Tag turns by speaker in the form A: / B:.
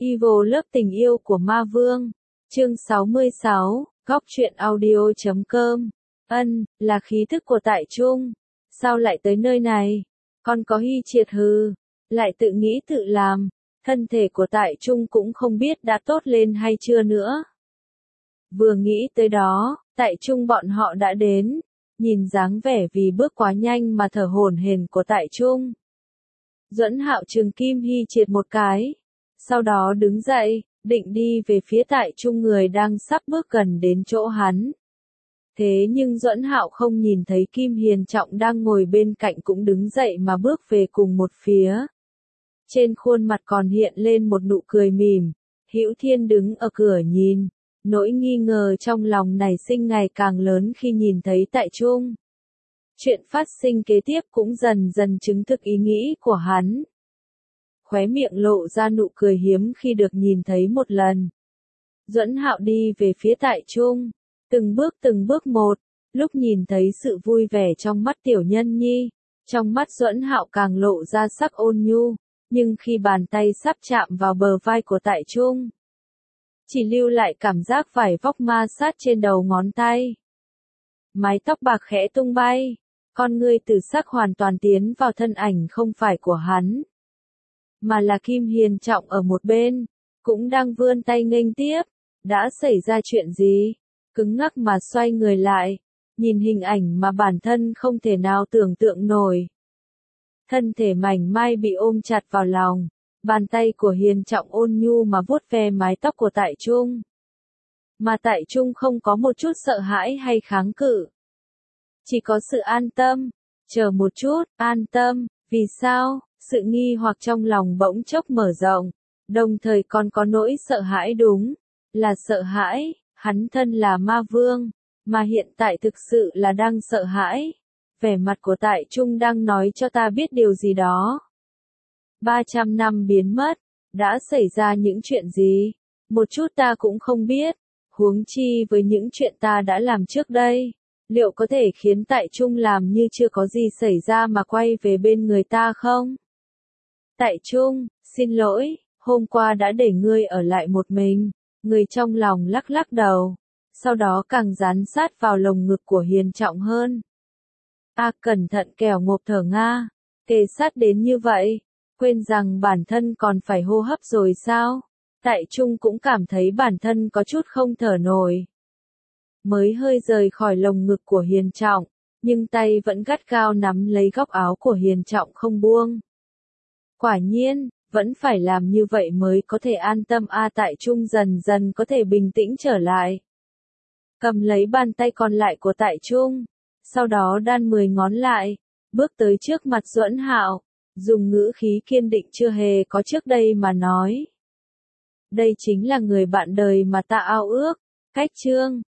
A: Evo lớp tình yêu của ma vương. Chương 66, góc truyện audio.com. Ân, là khí thức của tại Trung. Sao lại tới nơi này? Con có hy triệt hừ. Lại tự nghĩ tự làm. Thân thể của tại Trung cũng không biết đã tốt lên hay chưa nữa. Vừa nghĩ tới đó, tại Trung bọn họ đã đến. Nhìn dáng vẻ vì bước quá nhanh mà thở hổn hển của tại Trung. Duẫn Hạo trừng Kim Hy triệt một cái. Sau đó đứng dậy, định đi về phía tại Trung người đang sắp bước gần đến chỗ hắn. Thế nhưng Duẫn Hạo không nhìn thấy Kim Hiền Trọng đang ngồi bên cạnh cũng đứng dậy mà bước về cùng một phía. Trên khuôn mặt còn hiện lên một nụ cười mỉm. Hữu Thiên đứng ở cửa nhìn. Nỗi nghi ngờ trong lòng nảy sinh ngày càng lớn khi nhìn thấy tại Trung. Chuyện phát sinh kế tiếp cũng dần dần chứng thực ý nghĩ của hắn. Khóe miệng lộ ra nụ cười hiếm khi được nhìn thấy một lần. Duẫn Hạo đi về phía tại Trung, từng bước một, lúc nhìn thấy sự vui vẻ trong mắt tiểu nhân nhi, trong mắt Duẫn Hạo càng lộ ra sắc ôn nhu, nhưng khi bàn tay sắp chạm vào bờ vai của tại Trung, chỉ lưu lại cảm giác vải vóc ma sát trên đầu ngón tay. Mái tóc bạc khẽ tung bay, con ngươi từ sắc hoàn toàn tiến vào thân ảnh không phải của hắn, mà là Kim Hiền Trọng ở một bên, cũng đang vươn tay nghênh tiếp. Đã xảy ra chuyện gì? Cứng ngắc mà xoay người lại, nhìn hình ảnh mà bản thân không thể nào tưởng tượng nổi. Thân thể mảnh mai bị ôm chặt vào lòng, bàn tay của Hiền Trọng ôn nhu mà vuốt ve mái tóc của tại Trung. Mà tại Trung không có một chút sợ hãi hay kháng cự. Chỉ có sự an tâm, chờ một chút, an tâm, vì sao? Sự nghi hoặc trong lòng bỗng chốc mở rộng, đồng thời còn có nỗi sợ hãi đúng, là sợ hãi, hắn thân là ma vương, mà hiện tại thực sự là đang sợ hãi. Vẻ mặt của tại Trung đang nói cho ta biết điều gì đó. 300 năm biến mất, đã xảy ra những chuyện gì? Một chút ta cũng không biết, huống chi với những chuyện ta đã làm trước đây. Liệu có thể khiến tại Trung làm như chưa có gì xảy ra mà quay về bên người ta không? Tại Trung, xin lỗi, hôm qua đã để ngươi ở lại một mình. Người trong lòng lắc lắc đầu, sau đó càng dán sát vào lồng ngực của Hiền Trọng hơn. Cẩn thận kẻo ngộp thở nga, kề sát đến như vậy, quên rằng bản thân còn phải hô hấp rồi sao? Tại Trung cũng cảm thấy bản thân có chút không thở nổi. Mới hơi rời khỏi lồng ngực của Hiền Trọng, nhưng tay vẫn gắt gao nắm lấy góc áo của Hiền Trọng không buông. Quả nhiên, vẫn phải làm như vậy mới có thể an tâm. Tại Trung dần dần có thể bình tĩnh trở lại. Cầm lấy bàn tay còn lại của tại Trung, sau đó đan 10 ngón lại, bước tới trước mặt Duẫn Hạo, dùng ngữ khí kiên định chưa hề có trước đây mà nói. Đây chính là người bạn đời mà ta ao ước. Cách chương